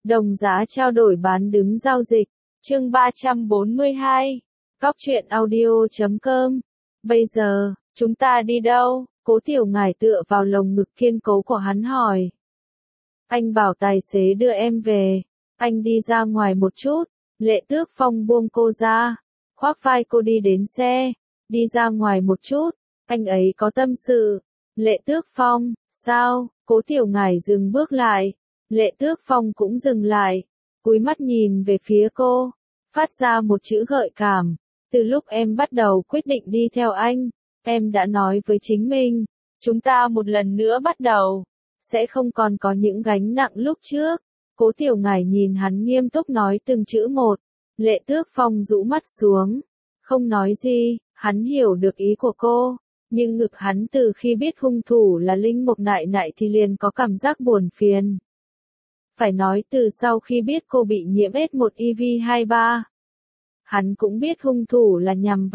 Đồng giá trao đổi bán đứng giao dịch. Chương 342. Cóc truyện audio.com. Bây giờ, chúng ta đi đâu? Cố Tiểu Ngải tựa vào lồng ngực kiên cố của hắn hỏi. Anh bảo tài xế đưa em về. Anh đi ra ngoài một chút. Lệ Tước Phong buông cô ra. Khoác vai cô đi đến xe. Đi ra ngoài một chút. Anh ấy có tâm sự. Lệ Tước Phong, sao? Cố Tiểu Ngải dừng bước lại. Lệ Tước Phong cũng dừng lại. Cúi mắt nhìn về phía cô. Phát ra một chữ gợi cảm. Từ lúc em bắt đầu quyết định đi theo anh, em đã nói với chính mình, chúng ta một lần nữa bắt đầu, sẽ không còn có những gánh nặng lúc trước. Cố Tiểu Ngải nhìn hắn nghiêm túc nói từng chữ một. Lệ Tước Phong rũ mắt xuống, không nói gì. Hắn hiểu được ý của cô, nhưng ngực hắn từ khi biết hung thủ là Linh Mộc Nại Nại thì liền có cảm giác buồn phiền. Phải nói từ sau khi biết cô bị nhiễm S1IV23, hắn cũng biết hung thủ là nhằm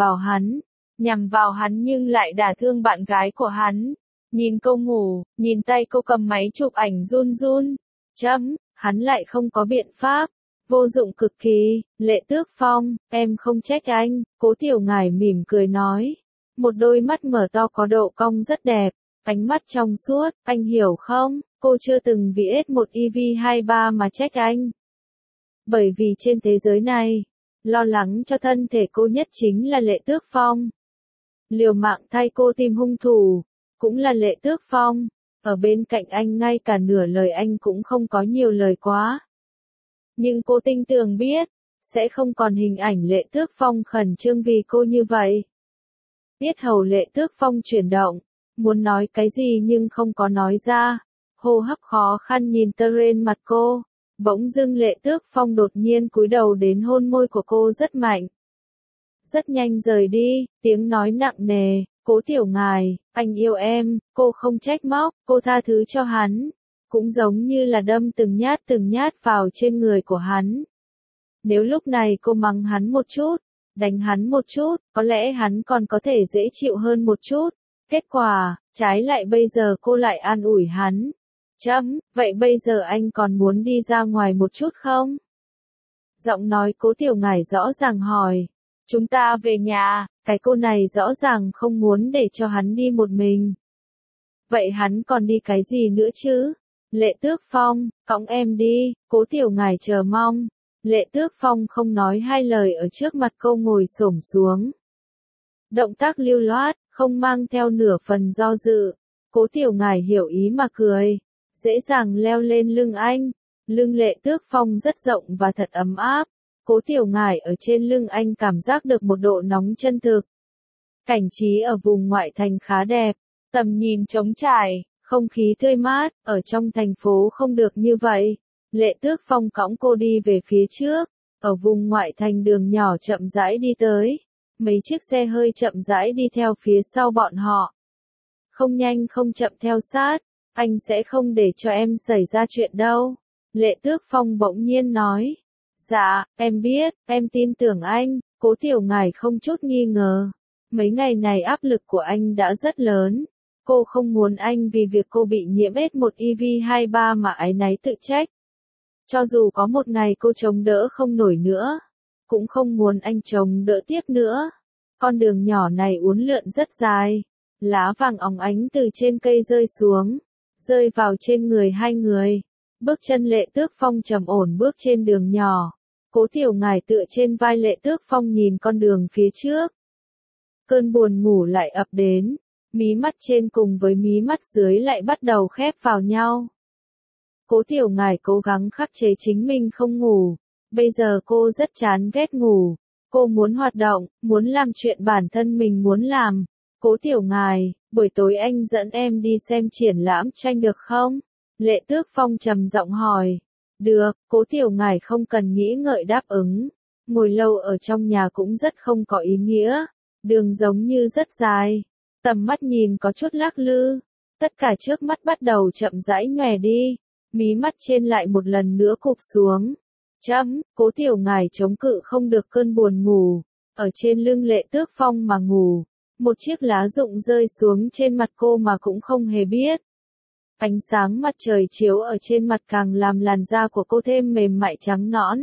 vào hắn nhưng lại đả thương bạn gái của hắn. Nhìn cô ngủ, nhìn tay cô cầm máy chụp ảnh run run. Hắn lại không có biện pháp. Vô dụng cực kỳ. Lệ Tước Phong, em không trách anh. Cố Tiểu Ngải mỉm cười nói. Một đôi mắt mở to có độ cong rất đẹp. Ánh mắt trong suốt, anh hiểu không? Cô chưa từng vì S1IV23 mà trách anh. Bởi vì trên thế giới này, lo lắng cho thân thể cô nhất chính là Lệ Tước Phong. Liều mạng thay cô tìm hung thủ, cũng là Lệ Tước Phong. Ở bên cạnh anh ngay cả nửa lời anh cũng không có nhiều lời quá. Nhưng cô tin tưởng biết, sẽ không còn hình ảnh Lệ Tước Phong khẩn trương vì cô như vậy. Yết hầu Lệ Tước Phong chuyển động, muốn nói cái gì nhưng không có nói ra. Hô hấp khó khăn nhìn trên mặt cô. Bỗng dưng Lệ Tước Phong đột nhiên cúi đầu đến hôn môi của cô rất mạnh. Rất nhanh rời đi, tiếng nói nặng nề. Cố Tiểu Ngải, anh yêu em. Cô không trách móc, cô tha thứ cho hắn. Cũng giống như là đâm từng nhát vào trên người của hắn. Nếu lúc này cô mắng hắn một chút, đánh hắn một chút, có lẽ hắn còn có thể dễ chịu hơn một chút. Kết quả, trái lại bây giờ cô lại an ủi hắn. Vậy bây giờ anh còn muốn đi ra ngoài một chút không? Giọng nói Cố Tiểu Ngải rõ ràng hỏi. Chúng ta về nhà. Cái cô này rõ ràng không muốn để cho hắn đi một mình. Vậy hắn còn đi cái gì nữa chứ? Lệ Tước Phong, cõng em đi. Cố Tiểu Ngải chờ mong. Lệ Tước Phong không nói hai lời ở trước mặt cô ngồi xổm xuống. Động tác lưu loát, không mang theo nửa phần do dự. Cố Tiểu Ngải hiểu ý mà cười. Dễ dàng leo lên lưng anh. Lưng Lệ Tước Phong rất rộng và thật ấm áp. Cố Tiểu Ngải ở trên lưng anh cảm giác được một độ nóng chân thực. Cảnh trí ở vùng ngoại thành khá đẹp. Tầm nhìn trống trải, không khí tươi mát, ở trong thành phố không được như vậy. Lệ Tước Phong cõng cô đi về phía trước. Ở vùng ngoại thành đường nhỏ chậm rãi đi tới. Mấy chiếc xe hơi chậm rãi đi theo phía sau bọn họ. Không nhanh không chậm theo sát. Anh sẽ không để cho em xảy ra chuyện đâu. Lệ Tước Phong bỗng nhiên nói. Dạ, em biết, em tin tưởng anh. Cố Tiểu Ngải không chút nghi ngờ. Mấy ngày này áp lực của anh đã rất lớn. Cô không muốn anh vì việc cô bị nhiễm S1IV23 mà áy náy tự trách. Cho dù có một ngày cô chống đỡ không nổi nữa, cũng không muốn anh chống đỡ tiếp nữa. Con đường nhỏ này uốn lượn rất dài. Lá vàng óng ánh từ trên cây rơi xuống, rơi vào trên người hai người. Bước chân Lệ Tước Phong trầm ổn bước trên đường nhỏ. Cố Tiểu Ngải tựa trên vai Lệ Tước Phong nhìn con đường phía trước. Cơn buồn ngủ lại ập đến. Mí mắt trên cùng với mí mắt dưới lại bắt đầu khép vào nhau. Cố Tiểu Ngải cố gắng khắc chế chính mình không ngủ. Bây giờ cô rất chán ghét ngủ. Cô muốn hoạt động, muốn làm chuyện bản thân mình muốn làm. Cố Tiểu Ngải, buổi tối anh dẫn em đi xem triển lãm tranh được không? Lệ Tước Phong trầm giọng hỏi. Được, Cố Tiểu Ngải không cần nghĩ ngợi đáp ứng. Ngồi lâu ở trong nhà cũng rất không có ý nghĩa. Đường giống như rất dài. Tầm mắt nhìn có chút lắc lư. Tất cả trước mắt bắt đầu chậm rãi nhòe đi. Mí mắt trên lại một lần nữa cụp xuống. Cố Tiểu Ngải chống cự không được cơn buồn ngủ. Ở trên lưng Lệ Tước Phong mà ngủ. Một chiếc lá rụng rơi xuống trên mặt cô mà cũng không hề biết. Ánh sáng mặt trời chiếu ở trên mặt càng làm làn da của cô thêm mềm mại trắng nõn.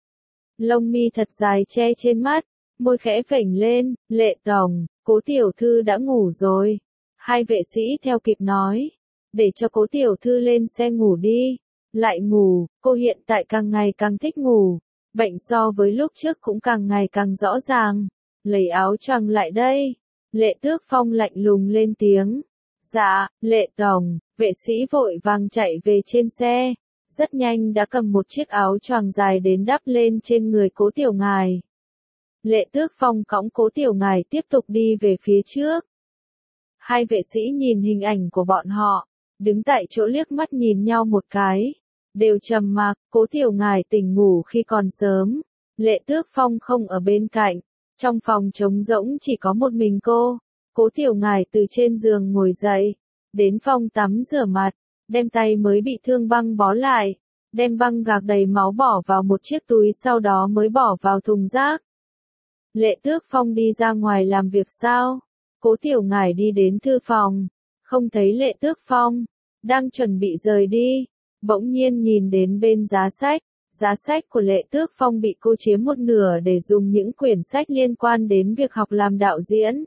Lông mi thật dài che trên mắt, môi khẽ phểnh lên, Lệ tổng, Cố tiểu thư đã ngủ rồi. Hai vệ sĩ theo kịp nói, để cho Cố tiểu thư lên xe ngủ đi. Lại ngủ, cô hiện tại càng ngày càng thích ngủ. Bệnh so với lúc trước cũng càng ngày càng rõ ràng. Lấy áo choàng lại đây. Lệ Tước Phong lạnh lùng lên tiếng. Dạ, Lệ tổng, vệ sĩ vội vàng chạy về trên xe. Rất nhanh đã cầm một chiếc áo choàng dài đến đắp lên trên người Cố tiểu ngài. Lệ Tước Phong cõng Cố tiểu ngài tiếp tục đi về phía trước. Hai vệ sĩ nhìn hình ảnh của bọn họ, đứng tại chỗ liếc mắt nhìn nhau một cái. Đều trầm mặc, Cố tiểu ngài tỉnh ngủ khi còn sớm. Lệ Tước Phong không ở bên cạnh. Trong phòng trống rỗng chỉ có một mình cô. Cố tiểu ngài từ trên giường ngồi dậy, đến phòng tắm rửa mặt, đem tay mới bị thương băng bó lại, đem băng gạc đầy máu bỏ vào một chiếc túi sau đó mới bỏ vào thùng rác. Lệ Tước Phong đi ra ngoài làm việc sao? Cố tiểu ngài đi đến thư phòng, không thấy Lệ Tước Phong, đang chuẩn bị rời đi, bỗng nhiên nhìn đến bên giá sách của Lệ Tước Phong bị cô chiếm một nửa để dùng những quyển sách liên quan đến việc học làm đạo diễn.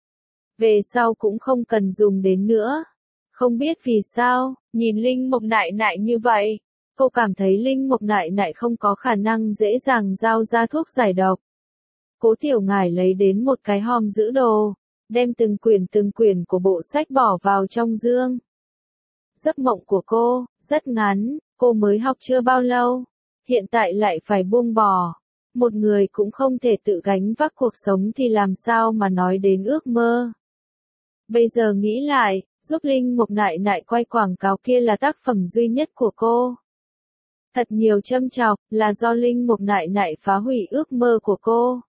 Về sau cũng không cần dùng đến nữa. Không biết vì sao, nhìn Linh Mộc Nại Nại như vậy, cô cảm thấy Linh Mộc Nại Nại không có khả năng dễ dàng giao ra thuốc giải độc. Cố tiểu ngài lấy đến một cái hòm giữ đồ, đem từng quyển của bộ sách bỏ vào trong dương. Giấc mộng của cô, rất ngắn, cô mới học chưa bao lâu, hiện tại lại phải buông bỏ. Một người cũng không thể tự gánh vác cuộc sống thì làm sao mà nói đến ước mơ. Bây giờ nghĩ lại, giúp Linh Mộc Nại Nại quay quảng cáo kia là tác phẩm duy nhất của cô. Thật nhiều châm chọc, là do Linh Mộc Nại Nại phá hủy ước mơ của cô.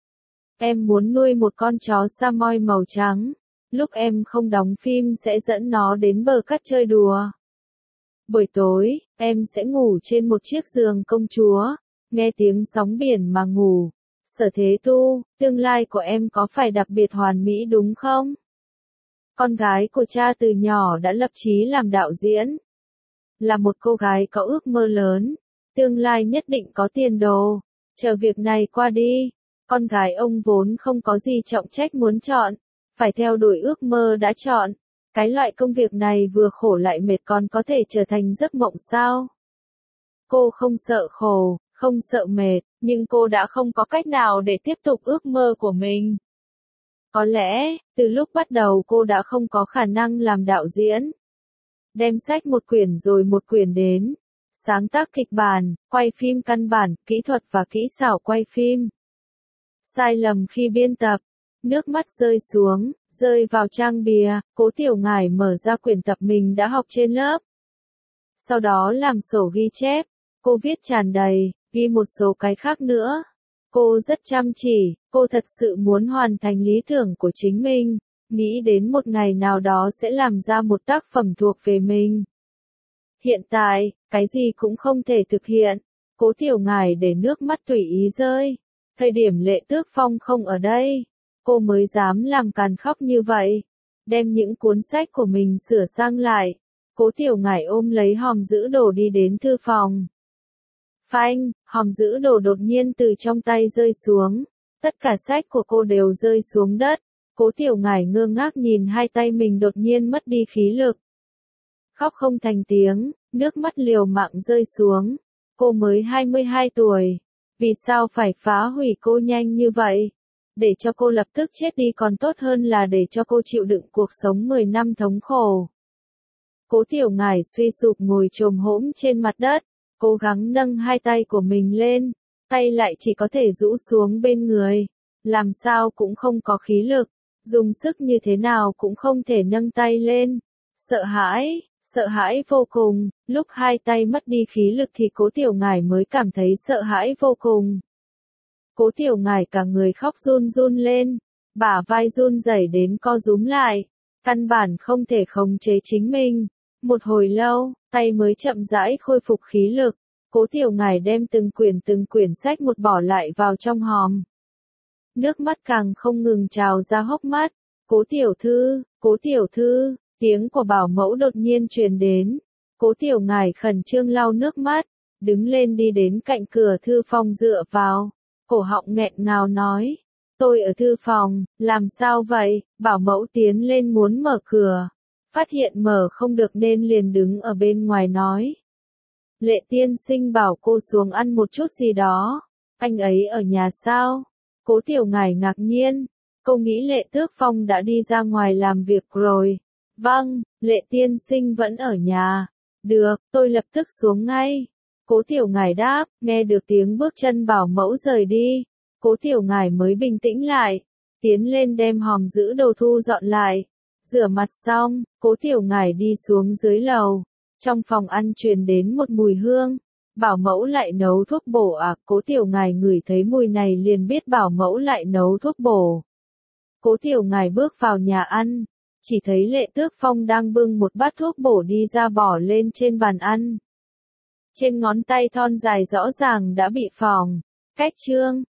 Em muốn nuôi một con chó Samoyed màu trắng. Lúc em không đóng phim sẽ dẫn nó đến bờ cát chơi đùa. Buổi tối, em sẽ ngủ trên một chiếc giường công chúa, nghe tiếng sóng biển mà ngủ. Sở Thế Tu, tương lai của em có phải đặc biệt hoàn mỹ đúng không? Con gái của cha từ nhỏ đã lập chí làm đạo diễn. Là một cô gái có ước mơ lớn, tương lai nhất định có tiền đồ. Chờ việc này qua đi, con gái ông vốn không có gì trọng trách muốn chọn, phải theo đuổi ước mơ đã chọn. Cái loại công việc này vừa khổ lại mệt còn có thể trở thành giấc mộng sao? Cô không sợ khổ, không sợ mệt, nhưng cô đã không có cách nào để tiếp tục ước mơ của mình. Có lẽ, từ lúc bắt đầu cô đã không có khả năng làm đạo diễn. Đem sách một quyển rồi một quyển đến. Sáng tác kịch bản, quay phim căn bản, kỹ thuật và kỹ xảo quay phim. Sai lầm khi biên tập. Nước mắt rơi xuống, rơi vào trang bìa, Cố tiểu ngài mở ra quyển tập mình đã học trên lớp. Sau đó làm sổ ghi chép. Cô viết tràn đầy, ghi một số cái khác nữa. Cô rất chăm chỉ, cô thật sự muốn hoàn thành lý tưởng của chính mình, nghĩ đến một ngày nào đó sẽ làm ra một tác phẩm thuộc về mình. Hiện tại, cái gì cũng không thể thực hiện, Cố tiểu ngài để nước mắt tùy ý rơi. Thời điểm Lệ Tước Phong không ở đây, cô mới dám làm càn khóc như vậy. Đem những cuốn sách của mình sửa sang lại, Cố tiểu ngài ôm lấy hòm giữ đồ đi đến thư phòng. Phanh, hòm giữ đồ đột nhiên từ trong tay rơi xuống. Tất cả sách của cô đều rơi xuống đất. Cố tiểu ngài ngơ ngác nhìn hai tay mình đột nhiên mất đi khí lực. Khóc không thành tiếng, nước mắt liều mạng rơi xuống. Cô mới 22 tuổi. Vì sao phải phá hủy cô nhanh như vậy? Để cho cô lập tức chết đi còn tốt hơn là để cho cô chịu đựng cuộc sống 10 năm thống khổ. Cố tiểu ngài suy sụp ngồi chồm hổm trên mặt đất. Cố gắng nâng hai tay của mình lên, tay lại chỉ có thể rũ xuống bên người, làm sao cũng không có khí lực, dùng sức như thế nào cũng không thể nâng tay lên. Sợ hãi vô cùng, lúc hai tay mất đi khí lực thì Cố tiểu ngài mới cảm thấy sợ hãi vô cùng. Cố tiểu ngài cả người khóc run run lên, bả vai run rẩy đến co rúm lại, căn bản không thể khống chế chính mình. Một hồi lâu, tay mới chậm rãi khôi phục khí lực. Cố tiểu ngài đem từng quyển sách một bỏ lại vào trong hòm. Nước mắt càng không ngừng trào ra hốc mắt. Cố tiểu thư, Tiếng của bảo mẫu đột nhiên truyền đến. Cố Tiểu Ngải khẩn trương lau nước mắt, đứng lên đi đến cạnh cửa thư phòng dựa vào, cổ họng nghẹn ngào nói. Tôi ở thư phòng, làm sao vậy? Bảo mẫu tiến lên muốn mở cửa, phát hiện mở không được nên liền đứng ở bên ngoài nói. Lệ tiên sinh bảo cô xuống ăn một chút gì đó, anh ấy ở nhà sao? Cố Tiểu Ngải ngạc nhiên, cô nghĩ Lệ Tước Phong đã đi ra ngoài làm việc rồi. Vâng, Lệ tiên sinh vẫn ở nhà. Được, tôi lập tức xuống ngay. Cố Tiểu Ngải đáp, nghe được tiếng bước chân bảo mẫu rời đi. Cố Tiểu Ngải mới bình tĩnh lại, tiến lên đem hòm giữ đồ thu dọn lại. Rửa mặt xong, Cố Tiểu Ngải đi xuống dưới lầu. Trong phòng ăn truyền đến một mùi hương. Bảo mẫu lại nấu thuốc bổ à? Cố Tiểu Ngải ngửi thấy mùi này liền biết bảo mẫu lại nấu thuốc bổ. Cố Tiểu Ngải bước vào nhà ăn, chỉ thấy Lệ Tước Phong đang bưng một bát thuốc bổ đi ra bỏ lên trên bàn ăn. Trên ngón tay thon dài rõ ràng đã bị phỏng. Cách chương